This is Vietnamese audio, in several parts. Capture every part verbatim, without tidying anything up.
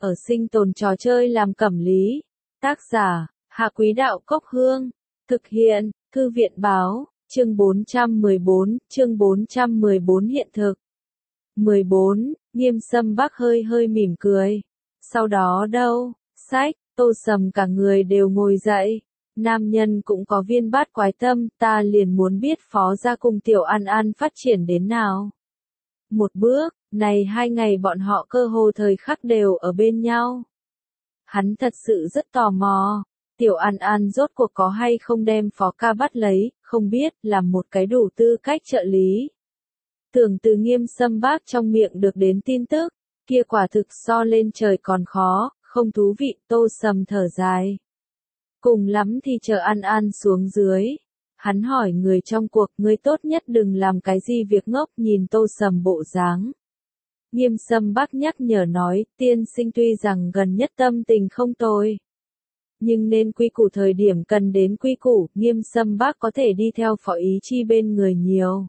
ở sinh tồn trò chơi làm cẩm lý. Tác giả, Hạ Quý Đạo Cốc Hương. Thực hiện, Thư viện Báo, chương bốn trăm mười bốn, chương bốn trăm mười bốn hiện thực. mười bốn, Nghiêm Sâm Bắc hơi hơi mỉm cười. Sau đó đâu, sách, Tô Sầm cả người đều ngồi dậy. Nam nhân cũng có viên bát quái tâm, ta liền muốn biết Phó gia cùng Tiểu An An phát triển đến nào. Một bước, này hai ngày bọn họ cơ hồ thời khắc đều ở bên nhau. Hắn thật sự rất tò mò, Tiểu An An rốt cuộc có hay không đem Phó ca bắt lấy, không biết, làm một cái đủ tư cách trợ lý. Tưởng từ Nghiêm Sâm Bắc trong miệng được đến tin tức, kia quả thực so lên trời còn khó, không thú vị. Tô Sầm thở dài. Cùng lắm thì chờ An An xuống dưới. Hắn hỏi người trong cuộc, ngươi tốt nhất đừng làm cái gì việc ngốc. Nhìn Tô Sầm bộ dáng, Nghiêm Sâm Bắc nhắc nhở nói, tiên sinh tuy rằng gần nhất tâm tình không tồi, nhưng nên quy củ thời điểm cần đến quy củ. Nghiêm Sâm Bắc có thể đi theo Phó Ý Chi bên người nhiều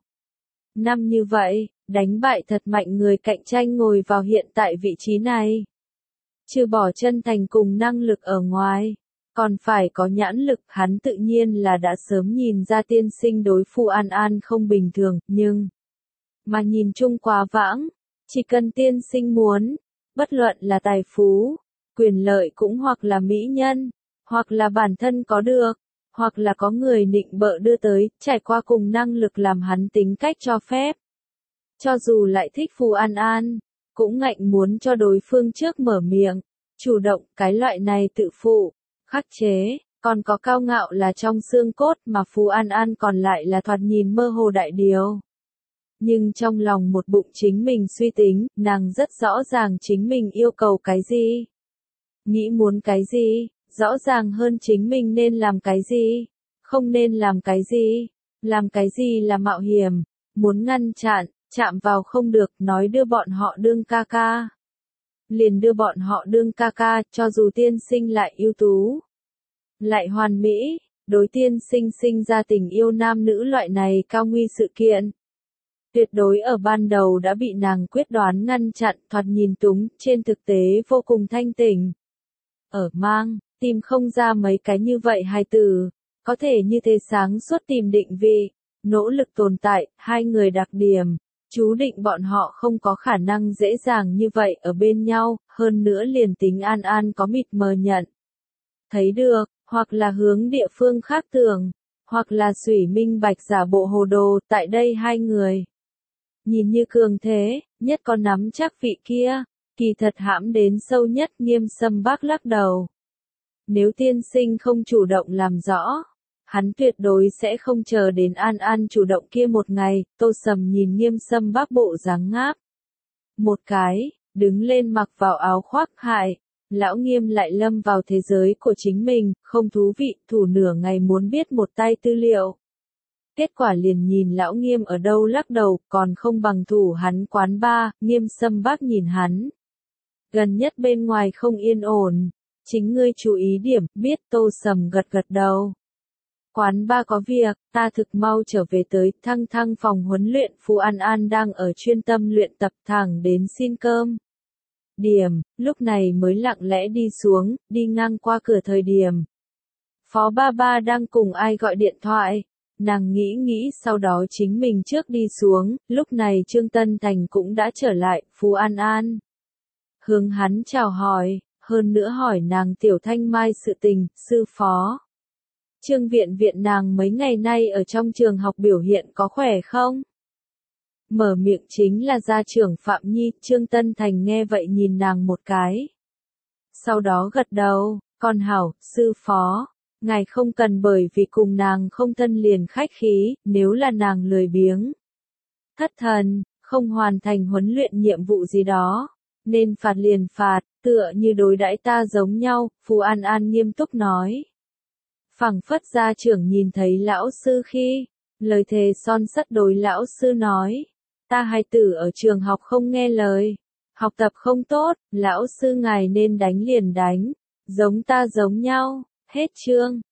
năm như vậy, đánh bại thật mạnh người cạnh tranh ngồi vào hiện tại vị trí này. Trừ bỏ chân thành cùng năng lực ở ngoài, còn phải có nhãn lực. Hắn tự nhiên là đã sớm nhìn ra tiên sinh đối Phu An An không bình thường, nhưng mà nhìn chung quá vãng, chỉ cần tiên sinh muốn, bất luận là tài phú, quyền lợi cũng hoặc là mỹ nhân, hoặc là bản thân có được, hoặc là có người nịnh bợ đưa tới, trải qua cùng năng lực làm hắn tính cách cho phép. Cho dù lại thích Phu An An, cũng ngạnh muốn cho đối phương trước mở miệng, chủ động. Cái loại này tự phụ, khắc chế, còn có cao ngạo là trong xương cốt, mà Phu An An còn lại là thoạt nhìn mơ hồ đại điều. Nhưng trong lòng một bụng chính mình suy tính, nàng rất rõ ràng chính mình yêu cầu cái gì, nghĩ muốn cái gì, rõ ràng hơn chính mình nên làm cái gì, không nên làm cái gì, làm cái gì là mạo hiểm, muốn ngăn chặn, chạm vào không được, nói đưa bọn họ đương ca ca. Liền đưa bọn họ đương ca ca, cho dù tiên sinh lại ưu tú, lại hoàn mỹ, đối tiên sinh sinh ra tình yêu nam nữ loại này cao nguy sự kiện. Tuyệt đối ở ban đầu đã bị nàng quyết đoán ngăn chặn, thoạt nhìn túng, trên thực tế vô cùng thanh tỉnh. Ở mang, tìm không ra mấy cái như vậy hài tử, có thể như thế sáng suốt tìm định vị, nỗ lực tồn tại, hai người đặc điểm, chú định bọn họ không có khả năng dễ dàng như vậy ở bên nhau, hơn nữa liền tính An An có mịt mờ nhận thấy được, hoặc là hướng địa phương khác tưởng, hoặc là Sủy minh bạch giả bộ hồ đồ. Tại đây hai người nhìn như cường thế, nhất có nắm chắc vị kia, kỳ thật hãm đến sâu nhất. Nghiêm Sâm Bắc lắc đầu. Nếu tiên sinh không chủ động làm rõ, hắn tuyệt đối sẽ không chờ đến An An chủ động kia một ngày. Tô Sầm nhìn Nghiêm Sâm Bắc bộ dáng ngáp một cái, đứng lên mặc vào áo khoác. Hại, lão Nghiêm lại lâm vào thế giới của chính mình, không thú vị, thủ nửa ngày muốn biết một tay tư liệu. Kết quả liền nhìn lão Nghiêm ở đâu lắc đầu, còn không bằng thủ hắn quán ba. Nghiêm Sâm Bắc nhìn hắn, gần nhất bên ngoài không yên ổn, chính ngươi chú ý điểm. Biết. Tô Sầm gật gật đầu. Quán ba có việc, ta thực mau trở về tới. Thăng thăng phòng huấn luyện, Phu An An đang ở chuyên tâm luyện tập, thẳng đến xin cơm điểm, lúc này mới lặng lẽ đi xuống. Đi ngang qua cửa thời điểm, Phó ba ba đang cùng ai gọi điện thoại. Nàng nghĩ nghĩ, sau đó chính mình trước đi xuống. Lúc này Trương Tân Thành cũng đã trở lại. Phu An An hướng hắn chào hỏi, hơn nữa hỏi nàng Tiểu Thanh Mai sự tình. Sư phó Trương viện viện nàng mấy ngày nay ở trong trường học biểu hiện có khỏe không? Mở miệng chính là gia trưởng Phạm Nhi. Trương Tân Thành nghe vậy nhìn nàng một cái, sau đó gật đầu, con hảo. Sư phó, ngài không cần bởi vì cùng nàng không thân liền khách khí, nếu là nàng lười biếng, thất thần, không hoàn thành huấn luyện nhiệm vụ gì đó, nên phạt liền phạt, tựa như đối đãi ta giống nhau. Phu An An nghiêm túc nói. Phảng phất gia trưởng nhìn thấy lão sư khi, lời thề son sắt đối lão sư nói, ta hài tử ở trường học không nghe lời, học tập không tốt, lão sư ngài nên đánh liền đánh, giống ta giống nhau. Hết chương.